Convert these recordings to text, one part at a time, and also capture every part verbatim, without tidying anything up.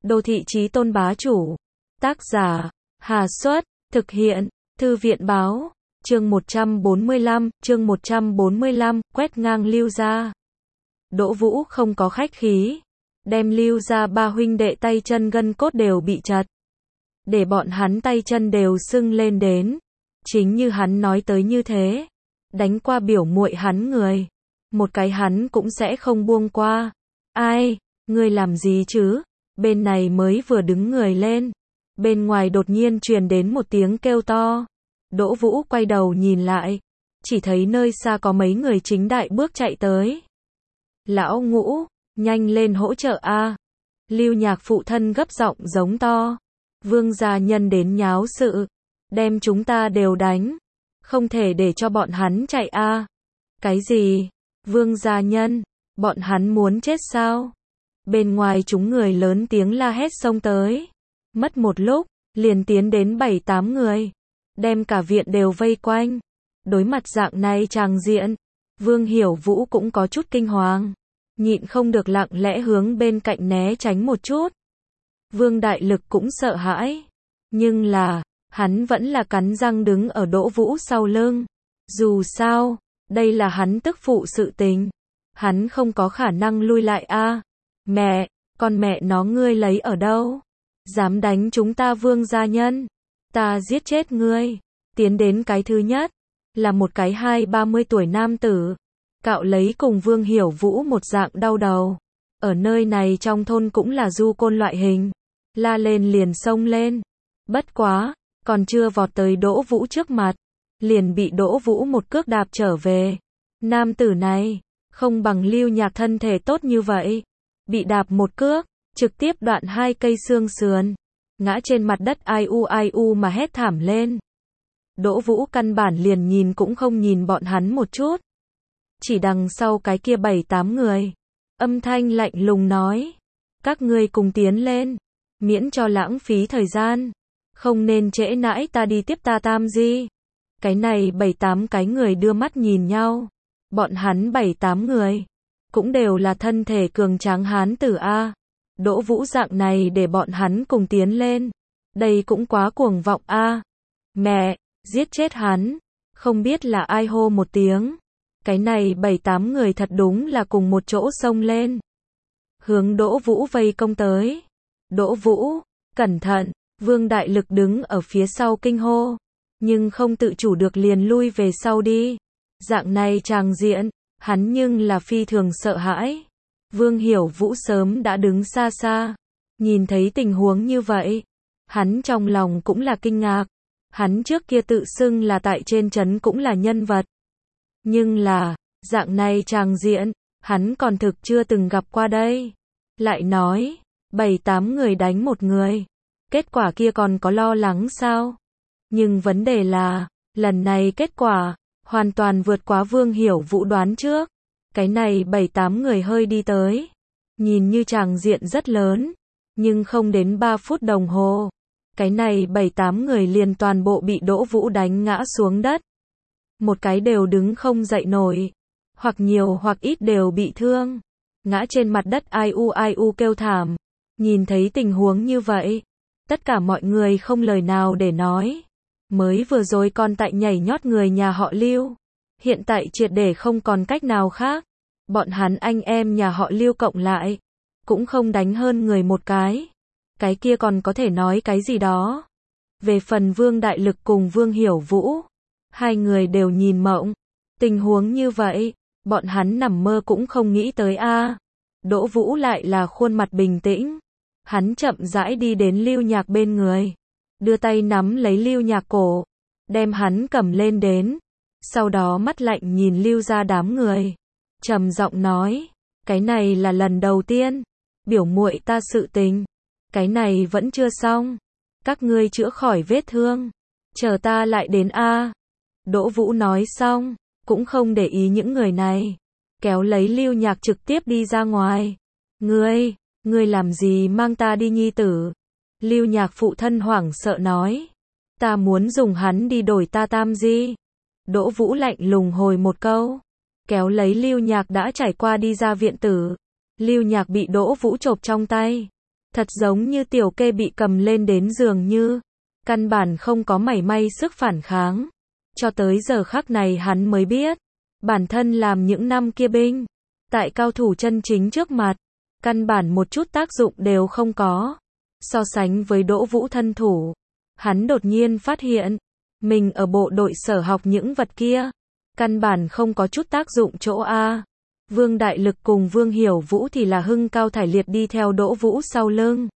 Đô thị chí tôn bá chủ. Tác giả, Hà Xuất, thực hiện, Thư viện báo, chương một trăm bốn mươi lăm, chương một trăm bốn mươi lăm, quét ngang Lưu gia. Đỗ Vũ không có khách khí, đem Lưu gia ba huynh đệ tay chân gân cốt đều bị chật. Để bọn hắn tay chân đều sưng lên đến. Chính như hắn nói tới như thế. Đánh qua biểu muội hắn người. Một cái hắn cũng sẽ không buông qua. Ai, ngươi làm gì chứ? Bên này mới vừa đứng người lên. Bên ngoài đột nhiên truyền đến một tiếng kêu to. Đỗ Vũ quay đầu nhìn lại. Chỉ thấy nơi xa có mấy người chính đại bước chạy tới. Lão Ngũ, nhanh lên hỗ trợ a. Lưu Nhạc phụ thân gấp giọng giống to. Vương gia nhân đến nháo sự. Đem chúng ta đều đánh. Không thể để cho bọn hắn chạy a. Cái gì? Vương gia nhân? Bọn hắn muốn chết sao? Bên ngoài chúng người lớn tiếng la hét xông tới. Mất một lúc, liền tiến đến bảy tám người. Đem cả viện đều vây quanh. Đối mặt dạng này tràng diện. Vương Hiểu Vũ cũng có chút kinh hoàng. Nhịn không được lặng lẽ hướng bên cạnh né tránh một chút. Vương Đại Lực cũng sợ hãi. Nhưng là, hắn vẫn là cắn răng đứng ở Đỗ Vũ sau lưng. Dù sao, đây là hắn tức phụ sự tình. Hắn không có khả năng lui lại a. Mẹ, con mẹ nó ngươi lấy ở đâu? Dám đánh chúng ta Vương gia nhân. Ta giết chết ngươi. Tiến đến cái thứ nhất. Là một cái hai ba mươi tuổi nam tử. Cạo lấy cùng Vương Hiểu Vũ một dạng đau đầu. Ở nơi này trong thôn cũng là du côn loại hình. La lên liền xông lên. Bất quá, còn chưa vọt tới Đỗ Vũ trước mặt. Liền bị Đỗ Vũ một cước đạp trở về. Nam tử này, không bằng Lưu Nhạc thân thể tốt như vậy. Bị đạp một cước, trực tiếp đoạn hai cây xương sườn. Ngã trên mặt đất ai u ai u mà hét thảm lên. Đỗ Vũ căn bản liền nhìn cũng không nhìn bọn hắn một chút. Chỉ đằng sau cái kia bảy tám người. Âm thanh lạnh lùng nói. Các ngươi cùng tiến lên. Miễn cho lãng phí thời gian. Không nên trễ nãi ta đi tiếp ta tam di. Cái này bảy tám cái người đưa mắt nhìn nhau. Bọn hắn bảy tám người. Cũng đều là thân thể cường tráng hán tử A. Đỗ Vũ dạng này để bọn hắn cùng tiến lên. Đây cũng quá cuồng vọng A. Mẹ, giết chết hắn. Không biết là ai hô một tiếng. Cái này bảy tám người thật đúng là cùng một chỗ xông lên. Hướng Đỗ Vũ vây công tới. Đỗ Vũ, cẩn thận. Vương Đại Lực đứng ở phía sau kinh hô. Nhưng không tự chủ được liền lui về sau đi. Dạng này tràng diện. Hắn nhưng là phi thường sợ hãi. Vương Hiểu Vũ sớm đã đứng xa xa. Nhìn thấy tình huống như vậy. Hắn trong lòng cũng là kinh ngạc. Hắn trước kia tự xưng là tại trên trấn cũng là nhân vật. Nhưng là, dạng này tràng diện, hắn còn thực chưa từng gặp qua đây. Lại nói, bảy tám người đánh một người. Kết quả kia còn có lo lắng sao? Nhưng vấn đề là, lần này kết quả, hoàn toàn vượt quá Vương Hiểu Vũ đoán trước. Cái này bảy tám người hơi đi tới. Nhìn như tràng diện rất lớn. Nhưng không đến ba phút đồng hồ. Cái này bảy tám người liền toàn bộ bị Đỗ Vũ đánh ngã xuống đất. Một cái đều đứng không dậy nổi. Hoặc nhiều hoặc ít đều bị thương. Ngã trên mặt đất ai u ai u kêu thảm. Nhìn thấy tình huống như vậy. Tất cả mọi người không lời nào để nói. Mới vừa rồi còn tại nhảy nhót người nhà họ Lưu. Hiện tại triệt để không còn cách nào khác. Bọn hắn anh em nhà họ Lưu cộng lại. Cũng không đánh hơn người một cái. Cái kia còn có thể nói cái gì đó. Về phần Vương Đại Lực cùng Vương Hiểu Vũ. Hai người đều nhìn mộng. Tình huống như vậy. Bọn hắn nằm mơ cũng không nghĩ tới a. Đỗ Vũ lại là khuôn mặt bình tĩnh. Hắn chậm rãi đi đến Lưu Nhạc bên người. Đưa tay nắm lấy Lưu Nhạc cổ. Đem hắn cầm lên đến. Sau đó mắt lạnh nhìn Lưu ra đám người. Trầm giọng nói. Cái này là lần đầu tiên. Biểu muội ta sự tình. Cái này vẫn chưa xong. Các ngươi chữa khỏi vết thương. Chờ ta lại đến a. Đỗ Vũ nói xong. Cũng không để ý những người này. Kéo lấy Lưu Nhạc trực tiếp đi ra ngoài. Ngươi, ngươi làm gì mang ta đi nhi tử? Lưu Nhạc phụ thân hoảng sợ nói. Ta muốn dùng hắn đi đổi ta tam di. Đỗ Vũ lạnh lùng hồi một câu. Kéo lấy Lưu Nhạc đã trải qua đi ra viện tử. Lưu Nhạc bị Đỗ Vũ chộp trong tay. Thật giống như tiểu kê bị cầm lên đến dường như, căn bản không có mảy may sức phản kháng. Cho tới giờ khắc này hắn mới biết, bản thân làm những năm kia binh, tại cao thủ chân chính trước mặt, căn bản một chút tác dụng đều không có. So sánh với Đỗ Vũ thân thủ, hắn đột nhiên phát hiện, mình ở bộ đội sở học những vật kia, căn bản không có chút tác dụng chỗ A. Vương Đại Lực cùng Vương Hiểu Vũ thì là hưng cao thải liệt đi theo Đỗ Vũ sau lưng.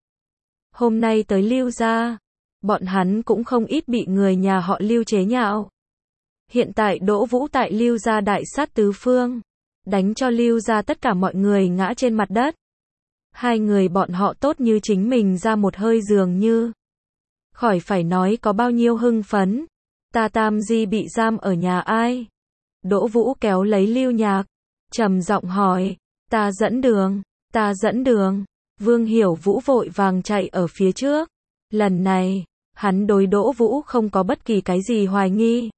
Hôm nay tới Lưu gia, bọn hắn cũng không ít bị người nhà họ Lưu chế nhạo. Hiện tại Đỗ Vũ tại Lưu gia đại sát tứ phương, đánh cho Lưu gia tất cả mọi người ngã trên mặt đất. Hai người bọn họ tốt như chính mình ra một hơi dường như. Khỏi phải nói có bao nhiêu hưng phấn. Ta Tam Di bị giam ở nhà ai? Đỗ Vũ kéo lấy Lưu Nhạc, trầm giọng hỏi, ta dẫn đường, ta dẫn đường. Vương Hiểu Vũ vội vàng chạy ở phía trước. Lần này, hắn đối Đỗ Vũ không có bất kỳ cái gì hoài nghi.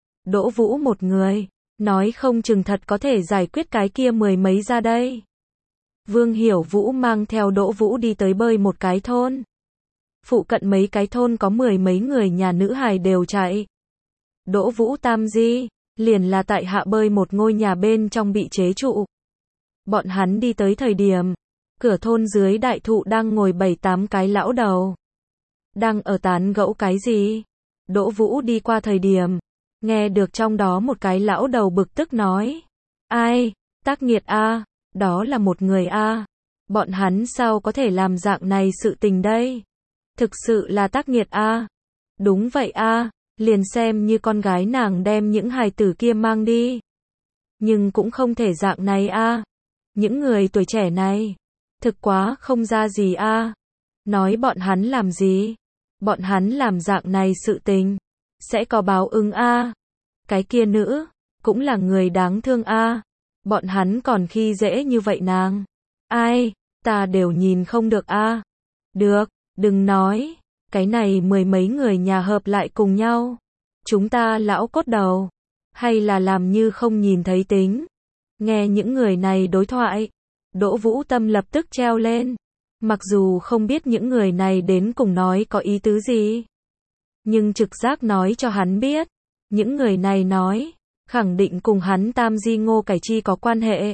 Đỗ Vũ một người, nói không chừng thật có thể giải quyết cái kia mười mấy ra đây. Vương Hiểu Vũ mang theo Đỗ Vũ đi tới bơi một cái thôn. Phụ cận mấy cái thôn có mười mấy người nhà nữ hài đều chạy. Đỗ Vũ Tam Di, liền là tại hạ bơi một ngôi nhà bên trong bị chế trụ. Bọn hắn đi tới thời điểm, cửa thôn dưới đại thụ đang ngồi bảy tám cái lão đầu. Đang ở tán gẫu cái gì? Đỗ Vũ đi qua thời điểm, nghe được trong đó một cái lão đầu bực tức nói. Ai? Tác nghiệt a, đó là một người a. Bọn hắn sao có thể làm dạng này sự tình đây? Thực sự là tác nghiệt a. Đúng vậy a, liền xem như con gái nàng đem những hài tử kia mang đi. Nhưng cũng không thể dạng này a. Những người tuổi trẻ này, thực quá không ra gì a. Nói bọn hắn làm gì? Bọn hắn làm dạng này sự tình, sẽ có báo ứng a. Cái kia nữ, cũng là người đáng thương a. Bọn hắn còn khi dễ như vậy nàng. Ai, ta đều nhìn không được a. Được, đừng nói, cái này mười mấy người nhà hợp lại cùng nhau. Chúng ta lão cốt đầu, hay là làm như không nhìn thấy tính. Nghe những người này đối thoại, Đỗ Vũ tâm lập tức treo lên. Mặc dù không biết những người này đến cùng nói có ý tứ gì, nhưng trực giác nói cho hắn biết, những người này nói, khẳng định cùng hắn Tam Di Ngô Cải Chi có quan hệ.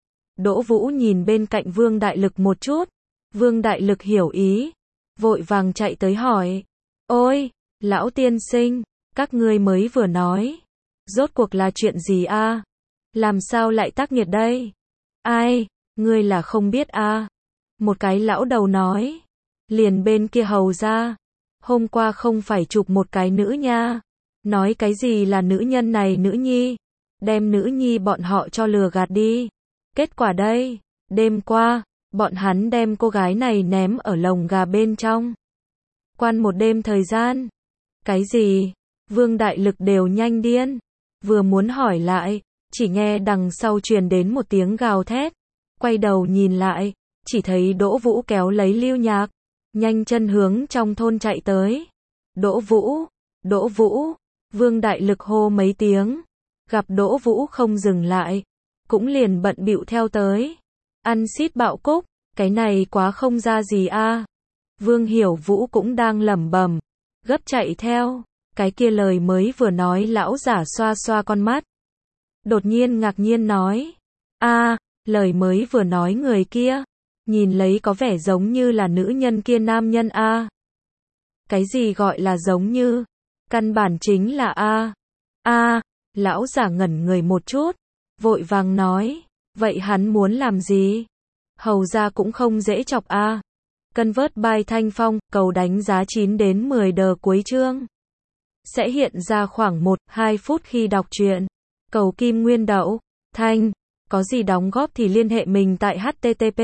Đỗ Vũ nhìn bên cạnh Vương Đại Lực một chút, Vương Đại Lực hiểu ý, vội vàng chạy tới hỏi, ôi, lão tiên sinh, các ngươi mới vừa nói, rốt cuộc là chuyện gì a? Làm sao lại tác nghiệt đây? Ai, ngươi là không biết a? Một cái lão đầu nói, liền bên kia hầu ra, hôm qua không phải chụp một cái nữ nha, nói cái gì là nữ nhân này nữ nhi, đem nữ nhi bọn họ cho lừa gạt đi. Kết quả đây, đêm qua, bọn hắn đem cô gái này ném ở lồng gà bên trong. Quan một đêm thời gian. Cái gì? Vương Đại Lực đều nhanh điên. Vừa muốn hỏi lại, chỉ nghe đằng sau truyền đến một tiếng gào thét. Quay đầu nhìn lại, chỉ thấy Đỗ Vũ kéo lấy Lưu Nhạc, nhanh chân hướng trong thôn chạy tới. Đỗ Vũ, Đỗ Vũ, Vương Đại Lực hô mấy tiếng, gặp Đỗ Vũ không dừng lại, cũng liền bận bịu theo tới. Ăn xít bạo cúc, cái này quá không ra gì a. Vương Hiểu Vũ cũng đang lẩm bẩm, gấp chạy theo, cái kia lời mới vừa nói lão giả xoa xoa con mắt. Đột nhiên ngạc nhiên nói, a, lời mới vừa nói người kia, nhìn lấy có vẻ giống như là nữ nhân kia nam nhân a. Cái gì gọi là giống như? Căn bản chính là a. A, lão giả ngẩn người một chút, vội vàng nói, vậy hắn muốn làm gì? Hầu ra cũng không dễ chọc a. Cân vớt bài thanh phong, cầu đánh giá chín đến mười đờ cuối chương. Sẽ hiện ra khoảng một đến hai phút khi đọc truyện. Cầu kim nguyên đậu, thanh, có gì đóng góp thì liên hệ mình tại http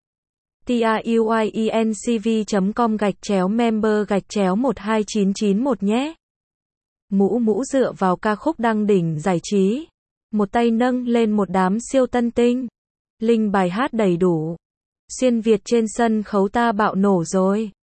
truyencv chấm com gạch chéo member gạch chéo một hai chín chín một nhé. Mũ mũ dựa vào ca khúc đăng đỉnh giải trí, một tay nâng lên một đám siêu tân tinh. Linh bài hát đầy đủ. Xuyên Việt trên sân khấu ta bạo nổ rồi.